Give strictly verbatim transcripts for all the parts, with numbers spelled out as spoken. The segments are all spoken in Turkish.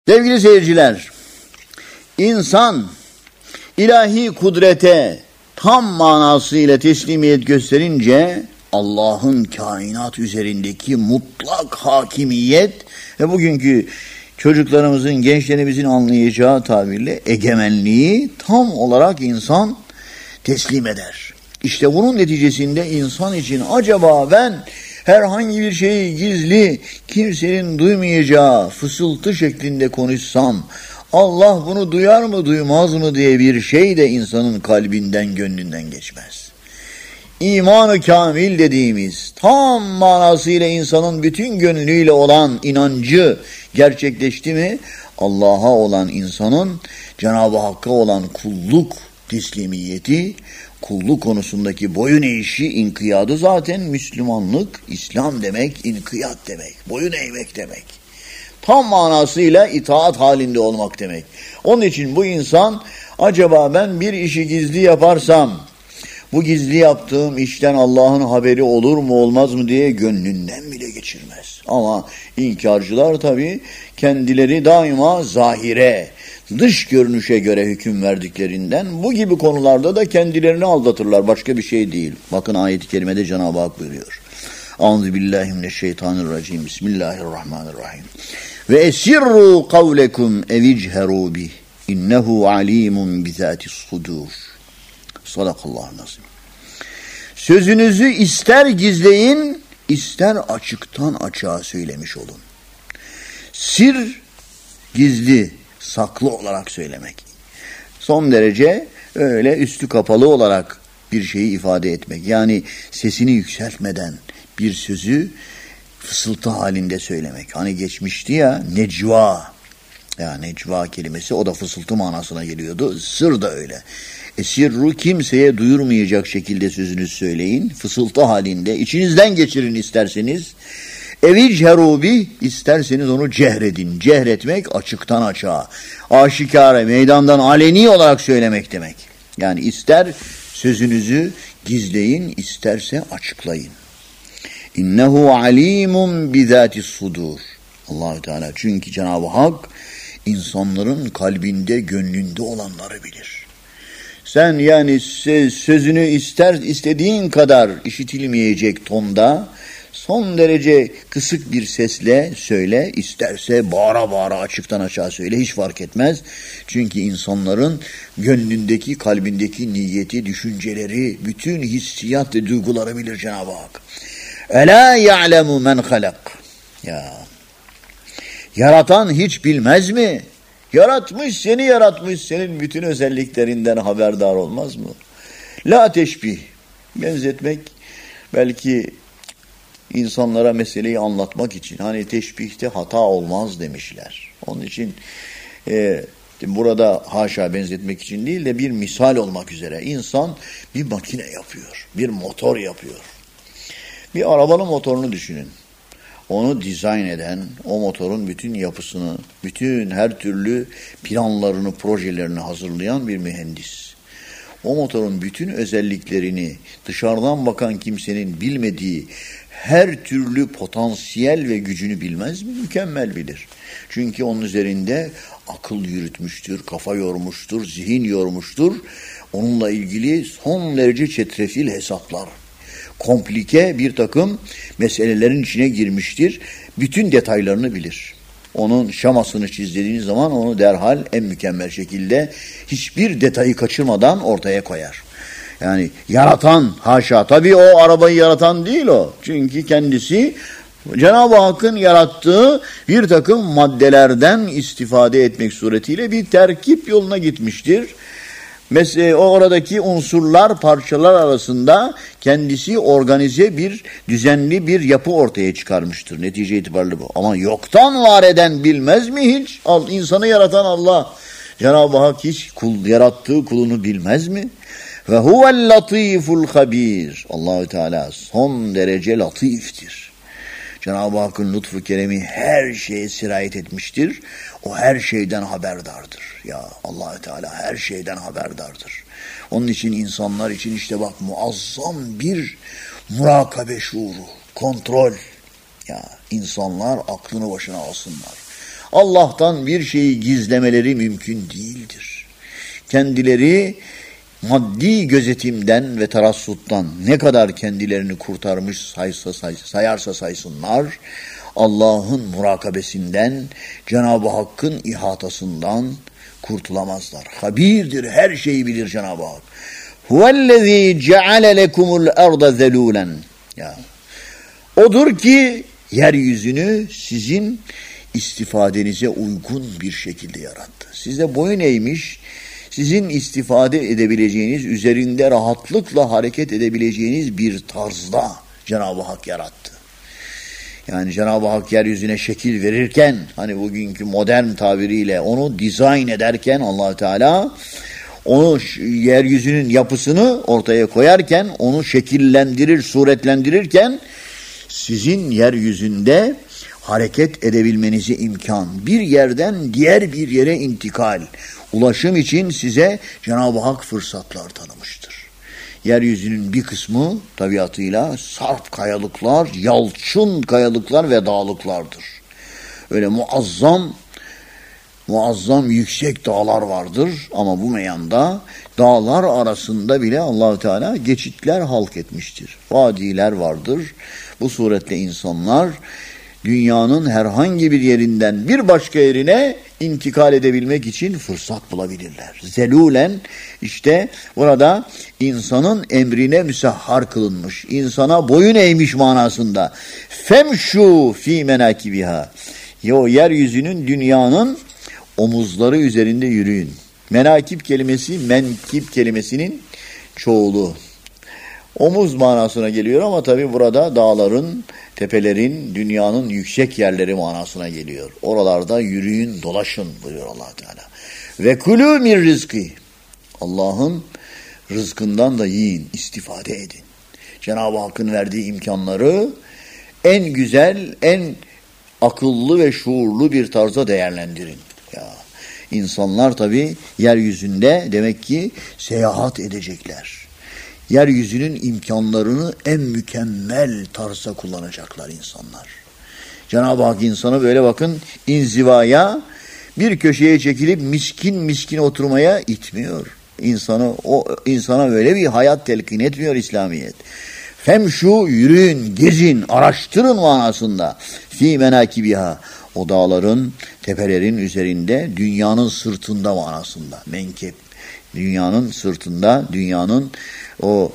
Sevgili seyirciler, insan ilahi kudrete tam manasıyla teslimiyet gösterince Allah'ın kainat üzerindeki mutlak hakimiyet ve bugünkü çocuklarımızın, gençlerimizin anlayacağı tabirle egemenliği tam olarak insan teslim eder. İşte bunun neticesinde insan için acaba ben herhangi bir şeyi gizli, kimsenin duymayacağı fısıltı şeklinde konuşsam, Allah bunu duyar mı duymaz mı diye bir şey de insanın kalbinden, gönlünden geçmez. İman-ı kamil dediğimiz tam manasıyla insanın bütün gönlüyle olan inancı gerçekleşti mi, Allah'a olan insanın Cenab-ı Hakk'a olan kulluk teslimiyeti, kulluk konusundaki boyun eğişi, inkiyadı zaten Müslümanlık, İslam demek, inkiyat demek, boyun eğmek demek. Tam manasıyla itaat halinde olmak demek. Onun için bu insan acaba ben bir işi gizli yaparsam, bu gizli yaptığım işten Allah'ın haberi olur mu olmaz mı diye gönlünden bile geçirmez. Ama inkarcılar tabii kendileri daima zahire, dış görünüşe göre hüküm verdiklerinden bu gibi konularda da kendilerini aldatırlar. Başka bir şey değil. Bakın ayet-i kerimede Cenab-ı Hak buyuruyor. Euzubillahimineşşeytanirracim. Bismillahirrahmanirrahim. Ve esirru kavlekum evicheru bih. İnnehu alimun bizatis sudur. Sadakallahu nazim. Sözünüzü ister gizleyin, ister açıktan açığa söylemiş olun. Sir, gizli, saklı olarak söylemek. Son derece öyle üstü kapalı olarak bir şeyi ifade etmek. Yani sesini yükseltmeden bir sözü fısıltı halinde söylemek. Hani geçmişti ya necva. Ya necva kelimesi o da fısıltı manasına geliyordu. Sır da öyle. Esirru kimseye duyurmayacak şekilde sözünüzü söyleyin. Fısıltı halinde içinizden geçirin isterseniz. Evicheru bih, isterseniz onu cehredin. Cehretmek açıktan açığa. Aşikare, meydandan aleni olarak söylemek demek. Yani ister sözünüzü gizleyin, isterse açıklayın. İnnehu alimun bizatis sudur. Allah-u Teala çünkü Cenab-ı Hak insanların kalbinde, gönlünde olanları bilir. Sen yani sözünü ister istediğin kadar işitilmeyecek tonda, son derece kısık bir sesle söyle, isterse bağıra bağıra açıktan aşağı söyle, hiç fark etmez. Çünkü insanların gönlündeki, kalbindeki niyeti, düşünceleri, bütün hissiyat ve duyguları bilir Cenab-ı Hak. Ela ya'lemu men halak. Ya, yaratan hiç bilmez mi? Yaratmış, seni yaratmış, senin bütün özelliklerinden haberdar olmaz mı? La teşbih, benzetmek belki insanlara meseleyi anlatmak için. Hani teşbihte hata olmaz demişler. Onun için e, burada haşa benzetmek için değil de bir misal olmak üzere. İnsan bir makine yapıyor, bir motor yapıyor. Bir arabanın motorunu düşünün. Onu dizayn eden, o motorun bütün yapısını, bütün her türlü planlarını, projelerini hazırlayan bir mühendis. O motorun bütün özelliklerini dışarıdan bakan kimsenin bilmediği her türlü potansiyel ve gücünü bilmez mi? Mükemmel bilir. Çünkü onun üzerinde akıl yürütmüştür, kafa yormuştur, zihin yormuştur. Onunla ilgili son derece çetrefil hesaplar, komplike bir takım meselelerin içine girmiştir. Bütün detaylarını bilir. Onun şamasını çizdiğiniz zaman onu derhal en mükemmel şekilde hiçbir detayı kaçırmadan ortaya koyar. Yani yaratan haşa. Tabii o arabayı yaratan değil o. Çünkü kendisi Cenab-ı Hakk'ın yarattığı bir takım maddelerden istifade etmek suretiyle bir terkip yoluna gitmiştir. Mesela o oradaki unsurlar, parçalar arasında kendisi organize bir, düzenli bir yapı ortaya çıkarmıştır. Netice itibariyle bu. Ama yoktan var eden bilmez mi hiç? İnsanı yaratan Allah. Cenab-ı Hak hiç kul, yarattığı kulunu bilmez mi? Ve huvel latiful habir. Allahü Teala son derece latiftir. Cenab-ı Hakk'ın lütfu keremi her şeye sirayet etmiştir. O her şeyden haberdardır. Ya Allahü Teala her şeyden haberdardır. Onun için insanlar için işte bak muazzam bir murakabe şuuru, kontrol. Ya insanlar aklını başına alsınlar. Allah'tan bir şeyi gizlemeleri mümkün değildir. Kendileri maddi gözetimden ve tarassuttan ne kadar kendilerini kurtarmış saysa, say, sayarsa saysınlar, Allah'ın murakabesinden, Cenab-ı Hakk'ın ihatasından kurtulamazlar. Habirdir, her şeyi bilir Cenab-ı Hak. Huvellezî ceale lekumul arda zelûlen. Ya. Odur ki yeryüzünü sizin istifadenize uygun bir şekilde yarattı. Size boyun eğmiş, sizin istifade edebileceğiniz, üzerinde rahatlıkla hareket edebileceğiniz bir tarzda Cenab-ı Hak yarattı. Yani Cenab-ı Hak yeryüzüne şekil verirken, hani bugünkü modern tabiriyle onu dizayn ederken Allah Teala onu yeryüzünün yapısını ortaya koyarken, onu şekillendirir, suretlendirirken sizin yeryüzünde hareket edebilmenize imkan, bir yerden diğer bir yere intikal, ulaşım için size Cenab-ı Hak fırsatlar tanımıştır. Yeryüzünün bir kısmı tabiatıyla sarp kayalıklar, yalçın kayalıklar ve dağlıklardır. Öyle muazzam, muazzam yüksek dağlar vardır ama bu meyanda dağlar arasında bile Allah-u Teala geçitler halk etmiştir. Vadiler vardır. Bu suretle insanlar dünyanın herhangi bir yerinden bir başka yerine intikal edebilmek için fırsat bulabilirler. Zelûlen, işte burada insanın emrine müsahhar kılınmış, insana boyun eğmiş manasında. Femşu fî menâkibiha. O yeryüzünün, dünyanın omuzları üzerinde yürüyün. Menakip kelimesi, menkip kelimesinin çoğulu. Omuz manasına geliyor ama tabi burada dağların, tepelerin, dünyanın yüksek yerleri manasına geliyor. Oralarda yürüyün, dolaşın buyuruyor Allah Teala. Ve kulû min rizki. Allah'ın rızkından da yiyin, istifade edin. Cenab-ı Hakk'ın verdiği imkanları en güzel, en akıllı ve şuurlu bir tarzda değerlendirin. Ya, insanlar tabi yeryüzünde demek ki seyahat edecekler. Yeryüzünün imkanlarını en mükemmel tarzda kullanacaklar insanlar. Cenab-ı Hak insanı böyle bakın inzivaya, bir köşeye çekilip miskin miskin oturmaya itmiyor. İnsanı, o insana böyle bir hayat telkin etmiyor İslamiyet. Femşu, yürüyün, gezin, araştırın manasında. Fî menâkibiha, o dağların, tepelerin üzerinde, dünyanın sırtında manasında. Menkep, dünyanın sırtında, dünyanın o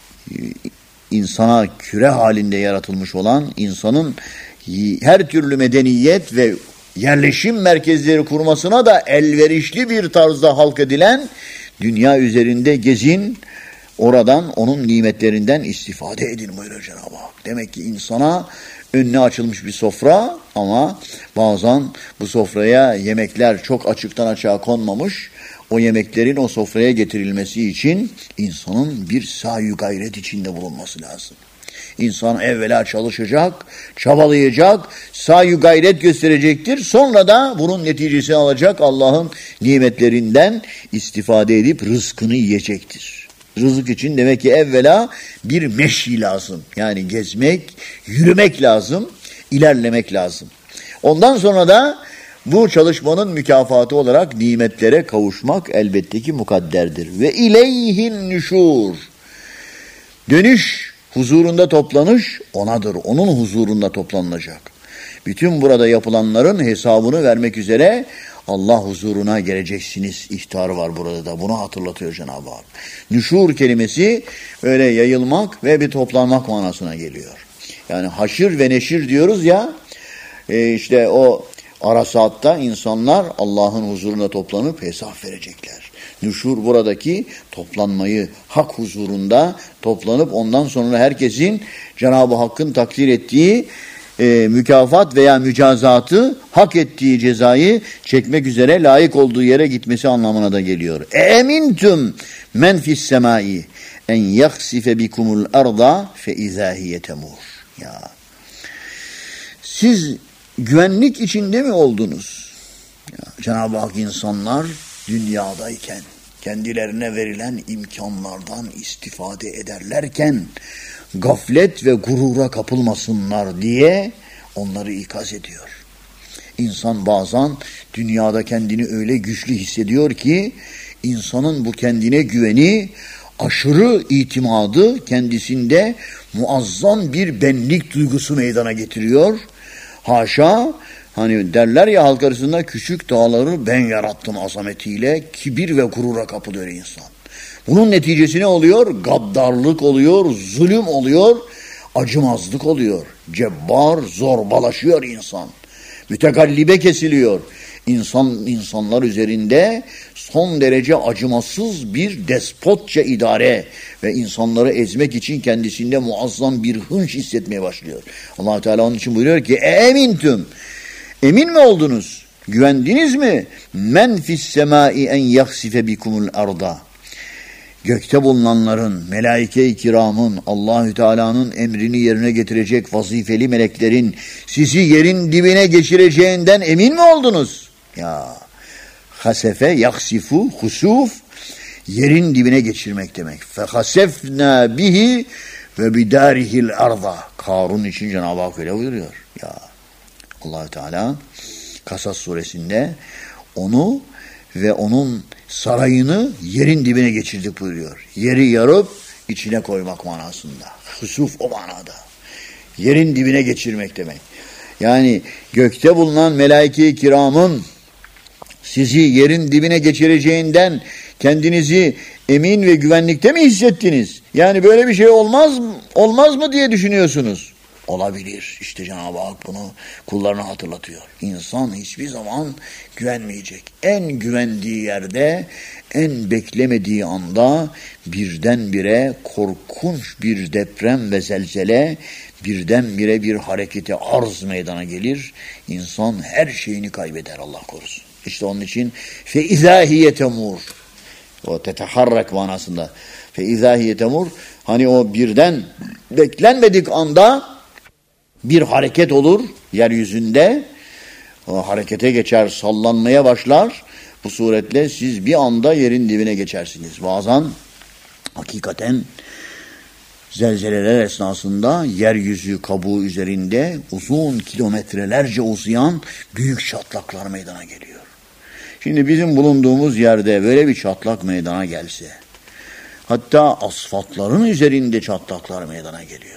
insana küre halinde yaratılmış olan, insanın her türlü medeniyet ve yerleşim merkezleri kurmasına da elverişli bir tarzda halk edilen dünya üzerinde gezin, oradan onun nimetlerinden istifade edin buyuruyor Cenab-ı Hak. Demek ki insana önüne açılmış bir sofra ama bazen bu sofraya yemekler çok açıktan açığa konmamış. O yemeklerin o sofraya getirilmesi için insanın bir sahi gayret içinde bulunması lazım. İnsan evvela çalışacak, çabalayacak, sahi gayret gösterecektir. Sonra da bunun neticesini alacak, Allah'ın nimetlerinden istifade edip rızkını yiyecektir. Rızık için demek ki evvela bir meşi lazım. Yani gezmek, yürümek lazım, ilerlemek lazım. Ondan sonra da bu çalışmanın mükafatı olarak nimetlere kavuşmak elbette ki mukadderdir. Ve ileyhin nüşur. Dönüş, huzurunda toplanış onadır. Onun huzurunda toplanılacak. Bütün burada yapılanların hesabını vermek üzere Allah huzuruna geleceksiniz ihtarı var burada da. Bunu hatırlatıyor Cenab-ı Hak. Nüşur kelimesi öyle yayılmak ve bir toplanmak manasına geliyor. Yani haşir ve neşir diyoruz ya, e işte o Arasat'ta insanlar Allah'ın huzuruna toplanıp hesap verecekler. Nüşur buradaki toplanmayı, hak huzurunda toplanıp ondan sonra herkesin Cenab-ı Hakk'ın takdir ettiği e, mükafat veya mücazatı, hak ettiği cezayı çekmek üzere layık olduğu yere gitmesi anlamına da geliyor. Emintum men fis semai en yaksife bikumul arda fe izahiye temur. Ya. Siz güvenlik içinde mi oldunuz? Ya, Cenab-ı Hak insanlar dünyadayken kendilerine verilen imkanlardan istifade ederlerken gaflet ve gurura kapılmasınlar diye onları ikaz ediyor. İnsan bazen dünyada kendini öyle güçlü hissediyor ki insanın bu kendine güveni, aşırı itimadı kendisinde muazzam bir benlik duygusu meydana getiriyor. Haşa, hani derler ya halk arasında, küçük dağları ben yarattım azametiyle, kibir ve gurura kapılıyor insan. Bunun neticesi ne oluyor? Gaddarlık oluyor, zulüm oluyor, acımazlık oluyor. Cebbar, zorbalaşıyor insan. Mütekallibe kesiliyor. İnsan, insanlar üzerinde son derece acımasız bir despotça idare ve insanları ezmek için kendisinde muazzam bir hınç hissetmeye başlıyor. Allah Teala onun için buyuruyor ki emintüm, emin mi oldunuz? Güvendiniz mi? Men fis semai en yaksife bikumul arda. Gökte bulunanların, melaike-i kiramın, Allahü Teala'nın emrini yerine getirecek vazifeli meleklerin sizi yerin dibine geçireceğinden emin mi oldunuz? Ya, hasefe, yaksifu, husuf, yerin dibine geçirmek demek. Fehasefna bihi ve bidarihil arda. Karun için Cenab-ı Hak öyle buyuruyor. Ya, Allah Teala Kasas suresinde onu ve onun sarayını yerin dibine geçirdik buyuruyor. Yeri yarıp içine koymak manasında. Husuf o manada. Yerin dibine geçirmek demek. Yani gökte bulunan melaike-i kiramın sizi yerin dibine geçireceğinden kendinizi emin ve güvenlikte mi hissettiniz? Yani böyle bir şey olmaz mı, olmaz mı diye düşünüyorsunuz. Olabilir. İşte Cenab-ı Hak bunu kullarına hatırlatıyor. İnsan hiçbir zaman güvenmeyecek. En güvendiği yerde, en beklemediği anda birdenbire korkunç bir deprem ve zelzele, birdenbire bir harekete arz meydana gelir. İnsan her şeyini kaybeder, Allah korusun. İşte onun için فَاِذَا temur, o teteharrak manasında. فَاِذَا temur, hani o birden beklenmedik anda bir hareket olur yeryüzünde, o harekete geçer, sallanmaya başlar. Bu suretle siz bir anda yerin dibine geçersiniz. Bazen hakikaten zelzeleler esnasında yeryüzü kabuğu üzerinde uzun kilometrelerce uzayan büyük çatlaklar meydana geliyor. Şimdi bizim bulunduğumuz yerde böyle bir çatlak meydana gelse, hatta asfaltların üzerinde çatlaklar meydana geliyor.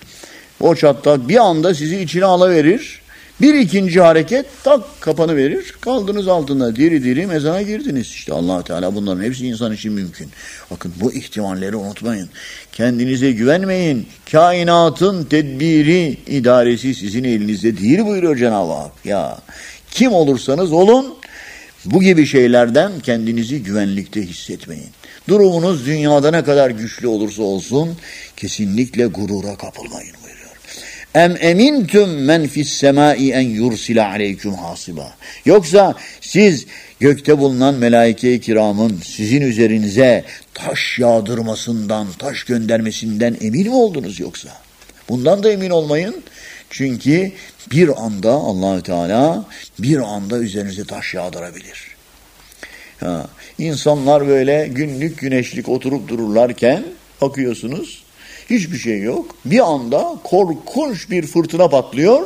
O çatlak bir anda sizi içine alıverir. Bir ikinci hareket tak kapanı verir. Kaldınız altında diri diri mezara girdiniz. İşte Allah Teala bunların hepsi insan için mümkün. Bakın bu ihtimalleri unutmayın. Kendinize güvenmeyin. Kainatın tedbiri, idaresi sizin elinizde değil buyuruyor Cenab-ı Hak. Ya kim olursanız olun bu gibi şeylerden kendinizi güvenlikte hissetmeyin. Durumunuz dünyada ne kadar güçlü olursa olsun kesinlikle gurura kapılmayın buyuruyor. Em emintüm men fis semai en yursila aleyküm hasiba. Yoksa siz gökte bulunan melaike-i kiramın sizin üzerinize taş yağdırmasından, taş göndermesinden emin mi oldunuz yoksa? Bundan da emin olmayın. Çünkü bir anda Allah-u Teala bir anda üzerinize taş yağdırabilir. Ha, insanlar böyle günlük güneşlik oturup dururlarken bakıyorsunuz hiçbir şey yok. Bir anda korkunç bir fırtına patlıyor.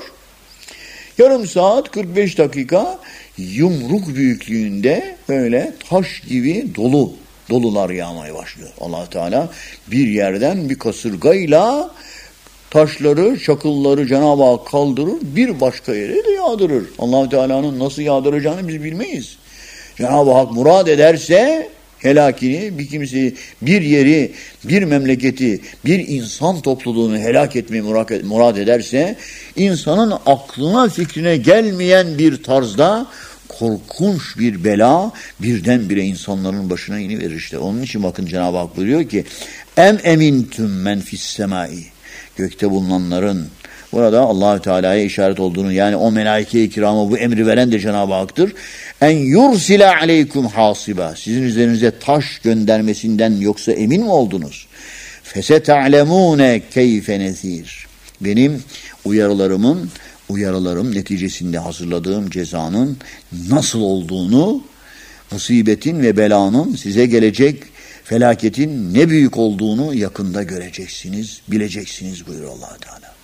Yarım saat kırk beş dakika yumruk büyüklüğünde böyle taş gibi dolu dolular yağmaya başlıyor. Allah Teala bir yerden bir kasırgayla taşları, çakılları Cenab-ı Hak kaldırır, bir başka yere de yağdırır. Allah Teala'nın nasıl yağdıracağını biz bilmeyiz. Cenab-ı Hak murad ederse helakini, bir kimseyi, bir yeri, bir memleketi, bir insan topluluğunu helak etmeyi murad ederse, insanın aklına fikrine gelmeyen bir tarzda korkunç bir bela birdenbire insanların başına iniverir işte. Onun için bakın Cenab-ı Hak buyuruyor ki em emintüm men fis semai, gökte bulunanların, burada Allah-u Teala'ya işaret olduğunu, yani o melaike-i kirama bu emri veren de Cenab-ı Hak'tır. En yursila aleykum hasiba, sizin üzerinize taş göndermesinden yoksa emin mi oldunuz? Fesete'lemune keyfe nezir, benim uyarılarımın, uyarılarım neticesinde hazırladığım cezanın nasıl olduğunu, musibetin ve belanın, size gelecek felaketin ne büyük olduğunu yakında göreceksiniz, bileceksiniz buyuruyor Allah Teala.